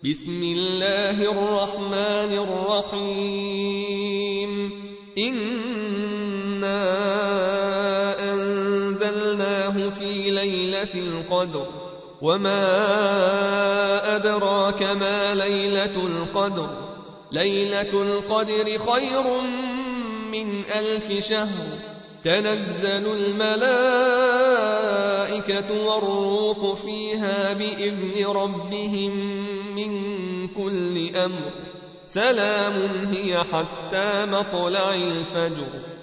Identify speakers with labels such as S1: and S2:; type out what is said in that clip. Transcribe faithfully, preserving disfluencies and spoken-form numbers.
S1: بسم الله الرحمن الرحيم إنا أنزلناه في ليلة القدر وما أدراك ما ليلة القدر ليلة القدر خير من ألف شهر تنزل الملائكة والروح فيها بإذن ربهم من كل أمر سلام هي حتى مطلع الفجر